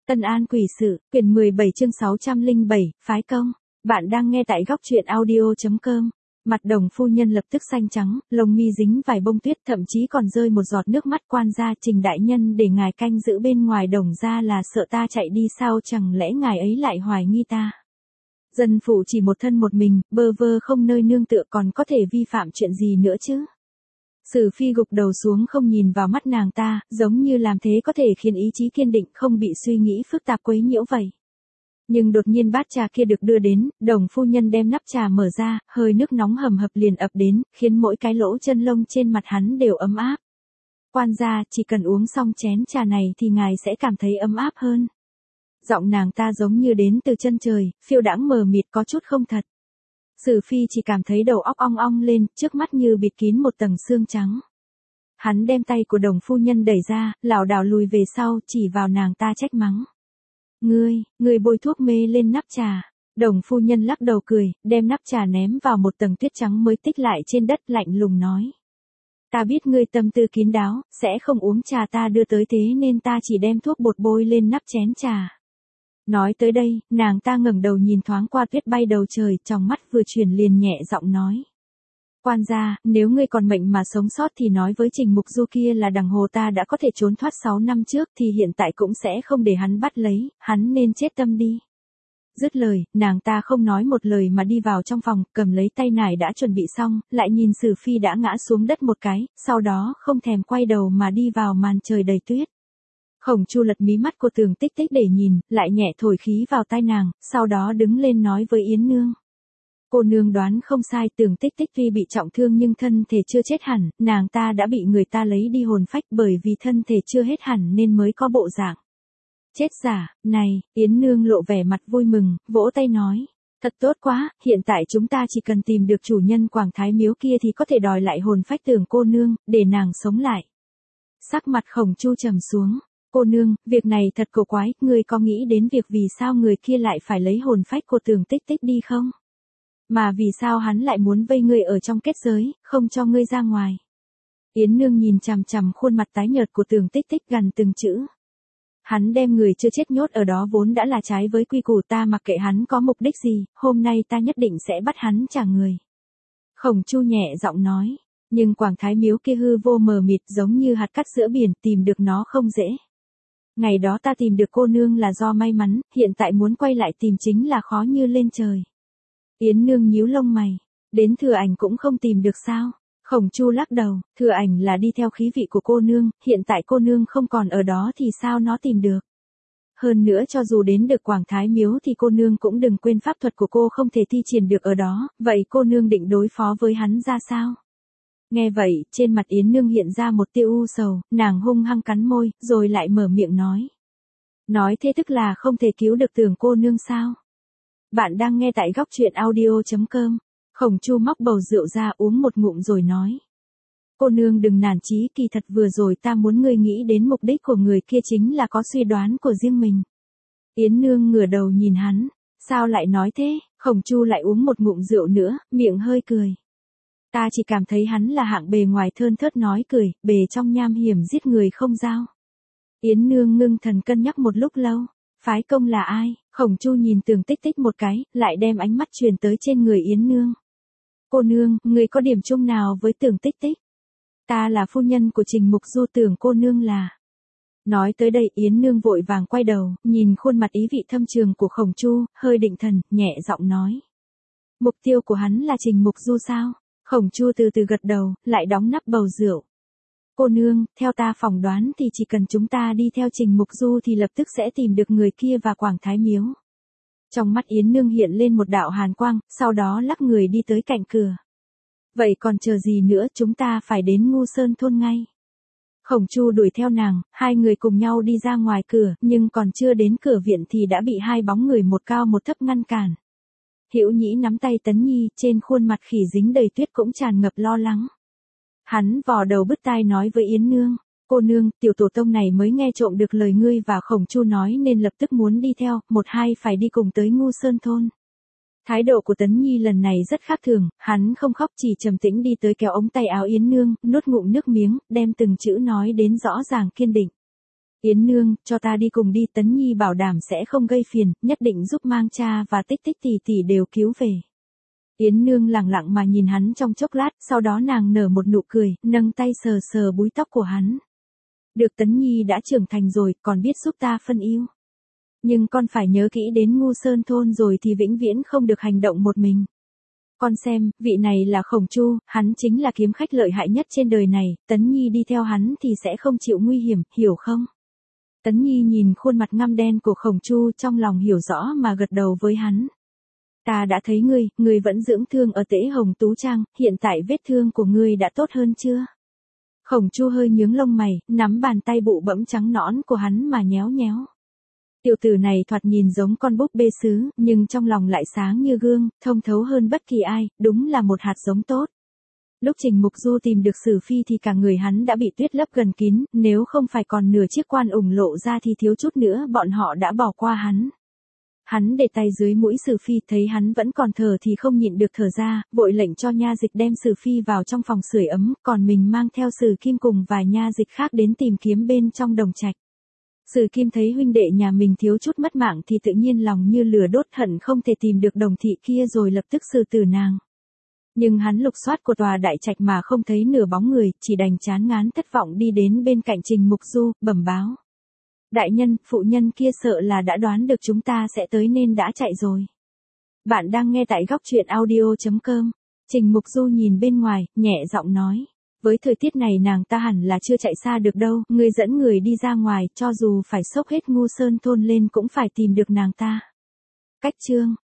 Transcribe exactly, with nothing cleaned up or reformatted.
Tân An quỷ sự, quyển mười bảy chương sáu trăm lẻ bảy, phái công. Bạn đang nghe tại góc truyện audio chấm com. Mặt Đồng phu nhân lập tức xanh trắng, lông mi dính vài bông tuyết, thậm chí còn rơi một giọt nước mắt. Quan gia, Trình đại nhân để ngài canh giữ bên ngoài Đồng gia là sợ ta chạy đi sao, chẳng lẽ ngài ấy lại hoài nghi ta? Dân phụ chỉ một thân một mình, bơ vơ không nơi nương tựa, còn có thể vi phạm chuyện gì nữa chứ? Sử Phi gục đầu xuống không nhìn vào mắt nàng ta, giống như làm thế có thể khiến ý chí kiên định không bị suy nghĩ phức tạp quấy nhiễu vậy. Nhưng đột nhiên bát trà kia được đưa đến, Đồng phu nhân đem nắp trà mở ra, hơi nước nóng hầm hập liền ập đến, khiến mỗi cái lỗ chân lông trên mặt hắn đều ấm áp. Quan gia, chỉ cần uống xong chén trà này thì ngài sẽ cảm thấy ấm áp hơn. Giọng nàng ta giống như đến từ chân trời, phiêu đãng mờ mịt có chút không thật. Sử Phi chỉ cảm thấy đầu óc ong ong lên, trước mắt như bịt kín một tầng sương trắng. Hắn đem tay của Đồng phu nhân đẩy ra, lảo đảo lùi về sau, chỉ vào nàng ta trách mắng. Ngươi, ngươi bôi thuốc mê lên nắp trà. Đồng phu nhân lắc đầu cười, đem nắp trà ném vào một tầng tuyết trắng mới tích lại trên đất, lạnh lùng nói. Ta biết ngươi tâm tư kín đáo, sẽ không uống trà ta đưa tới, thế nên ta chỉ đem thuốc bột bôi lên nắp chén trà. Nói tới đây, nàng ta ngẩng đầu nhìn thoáng qua tuyết bay đầu trời, trong mắt vừa chuyển liền nhẹ giọng nói. Quan gia, nếu ngươi còn mệnh mà sống sót thì nói với Trình Mục Du kia là đằng hồ ta đã có thể trốn thoát sáu năm trước thì hiện tại cũng sẽ không để hắn bắt lấy, hắn nên chết tâm đi. Dứt lời, nàng ta không nói một lời mà đi vào trong phòng, cầm lấy tay nải đã chuẩn bị xong, lại nhìn Sử Phi đã ngã xuống đất một cái, sau đó không thèm quay đầu mà đi vào màn trời đầy tuyết. Khổng Chu lật mí mắt của Tường Tích Tích để nhìn, lại nhẹ thổi khí vào tai nàng, sau đó đứng lên nói với Yến Nương. Cô nương đoán không sai, Tường Tích Tích tuy bị trọng thương nhưng thân thể chưa chết hẳn, nàng ta đã bị người ta lấy đi hồn phách, bởi vì thân thể chưa hết hẳn nên mới có bộ dạng chết giả. Này, Yến Nương lộ vẻ mặt vui mừng, vỗ tay nói. Thật tốt quá, hiện tại chúng ta chỉ cần tìm được chủ nhân Quảng Thái Miếu kia thì có thể đòi lại hồn phách Tường cô nương, để nàng sống lại. Sắc mặt Khổng Chu trầm xuống. Cô nương, việc này thật cổ quái, ngươi có nghĩ đến việc vì sao người kia lại phải lấy hồn phách của Tường Tích Tích đi không? Mà vì sao hắn lại muốn vây ngươi ở trong kết giới, không cho ngươi ra ngoài? Yến Nương nhìn chằm chằm khuôn mặt tái nhợt của Tường Tích Tích gần từng chữ. Hắn đem người chưa chết nhốt ở đó vốn đã là trái với quy củ, ta mặc kệ hắn có mục đích gì, hôm nay ta nhất định sẽ bắt hắn trả người. Khổng Chu nhẹ giọng nói, nhưng Quảng Thái Miếu kia hư vô mờ mịt giống như hạt cát giữa biển, tìm được nó không dễ. Ngày đó ta tìm được cô nương là do may mắn, hiện tại muốn quay lại tìm chính là khó như lên trời. Yến Nương nhíu lông mày, đến Thừa Ảnh cũng không tìm được sao? Khổng Chu lắc đầu, Thừa Ảnh là đi theo khí vị của cô nương, hiện tại cô nương không còn ở đó thì sao nó tìm được? Hơn nữa cho dù đến được Quảng Thái Miếu thì cô nương cũng đừng quên pháp thuật của cô không thể thi triển được ở đó, vậy cô nương định đối phó với hắn ra sao? Nghe vậy, trên mặt Yến Nương hiện ra một tia u sầu, nàng hung hăng cắn môi, rồi lại mở miệng nói. Nói thế tức là không thể cứu được Tường cô nương sao? Bạn đang nghe tại góc truyện audio chấm com. Khổng Chu móc bầu rượu ra uống một ngụm rồi nói. Cô nương đừng nản chí, kỳ thật vừa rồi ta muốn ngươi nghĩ đến mục đích của người kia chính là có suy đoán của riêng mình. Yến Nương ngửa đầu nhìn hắn, sao lại nói thế? Khổng Chu lại uống một ngụm rượu nữa, miệng hơi cười. Ta chỉ cảm thấy hắn là hạng bề ngoài thơn thớt nói cười, bề trong nham hiểm giết người không dao. Yến Nương ngưng thần cân nhắc một lúc lâu. Phái công là ai? Khổng Chu nhìn Tường Tích Tích một cái, lại đem ánh mắt truyền tới trên người Yến Nương. Cô nương, người có điểm chung nào với Tường Tích Tích? Ta là phu nhân của Trình Mục Du, Tường cô nương là. Nói tới đây Yến Nương vội vàng quay đầu, nhìn khuôn mặt ý vị thâm trường của Khổng Chu, hơi định thần, nhẹ giọng nói. Mục tiêu của hắn là Trình Mục Du sao? Khổng Chu từ từ gật đầu, lại đóng nắp bầu rượu. Cô nương, theo ta phỏng đoán thì chỉ cần chúng ta đi theo Trình Mục Du thì lập tức sẽ tìm được người kia và Quảng Thái Miếu. Trong mắt Yến Nương hiện lên một đạo hàn quang, sau đó lắc người đi tới cạnh cửa. Vậy còn chờ gì nữa, chúng ta phải đến Ngu Sơn thôn ngay. Khổng Chu đuổi theo nàng, hai người cùng nhau đi ra ngoài cửa, nhưng còn chưa đến cửa viện thì đã bị hai bóng người một cao một thấp ngăn cản. Hữu Nhĩ nắm tay Tấn Nhi, trên khuôn mặt khỉ dính đầy tuyết cũng tràn ngập lo lắng. Hắn vò đầu bứt tai nói với Yến Nương, cô nương, tiểu tổ tông này mới nghe trộm được lời ngươi và Khổng Chu nói nên lập tức muốn đi theo, một hai phải đi cùng tới Ngu Sơn thôn. Thái độ của Tấn Nhi lần này rất khác thường, hắn không khóc chỉ trầm tĩnh đi tới kéo ống tay áo Yến Nương, nuốt ngụm nước miếng, đem từng chữ nói đến rõ ràng kiên định. Yến nương, cho ta đi cùng đi, Tấn Nhi bảo đảm sẽ không gây phiền, nhất định giúp mang cha và Tích Tích tỷ tỷ đều cứu về. Yến nương lặng lặng mà nhìn hắn trong chốc lát, sau đó nàng nở một nụ cười, nâng tay sờ sờ búi tóc của hắn. Được, Tấn Nhi đã trưởng thành rồi, còn biết giúp ta phân ưu. Nhưng con phải nhớ kỹ đến Ngu Sơn thôn rồi thì vĩnh viễn không được hành động một mình. Con xem, vị này là Khổng Chu, hắn chính là kiếm khách lợi hại nhất trên đời này, Tấn Nhi đi theo hắn thì sẽ không chịu nguy hiểm, hiểu không? Tấn Nhi nhìn khuôn mặt ngăm đen của Khổng Chu, trong lòng hiểu rõ mà gật đầu với hắn. Ta đã thấy ngươi, ngươi vẫn dưỡng thương ở Tễ Hồng Tú Trang, hiện tại vết thương của ngươi đã tốt hơn chưa? Khổng Chu hơi nhướng lông mày, nắm bàn tay bụ bẫm trắng nõn của hắn mà nhéo nhéo. Tiểu tử này thoạt nhìn giống con búp bê sứ, nhưng trong lòng lại sáng như gương, thông thấu hơn bất kỳ ai, đúng là một hạt giống tốt. Lúc Trình Mục Du tìm được Sử Phi thì cả người hắn đã bị tuyết lấp gần kín, nếu không phải còn nửa chiếc quan ủng lộ ra thì thiếu chút nữa bọn họ đã bỏ qua hắn. Hắn để tay dưới mũi Sử Phi, thấy hắn vẫn còn thở thì không nhịn được thở ra, vội lệnh cho nha dịch đem Sử Phi vào trong phòng sưởi ấm, còn mình mang theo Sử Kim cùng vài nha dịch khác đến tìm kiếm bên trong đồng trạch. Sử Kim thấy huynh đệ nhà mình thiếu chút mất mạng thì tự nhiên lòng như lửa đốt, hận không thể tìm được đồng thị kia rồi lập tức xử tử nàng. Nhưng hắn lục soát của tòa đại trạch mà không thấy nửa bóng người, chỉ đành chán ngán thất vọng đi đến bên cạnh Trình Mục Du, bẩm báo. Đại nhân, phụ nhân kia sợ là đã đoán được chúng ta sẽ tới nên đã chạy rồi. Bạn đang nghe tại góc truyện audio chấm com. Trình Mục Du nhìn bên ngoài, nhẹ giọng nói. Với thời tiết này nàng ta hẳn là chưa chạy xa được đâu, ngươi dẫn người đi ra ngoài, cho dù phải xốc hết Ngu Sơn thôn lên cũng phải tìm được nàng ta. Cách chương.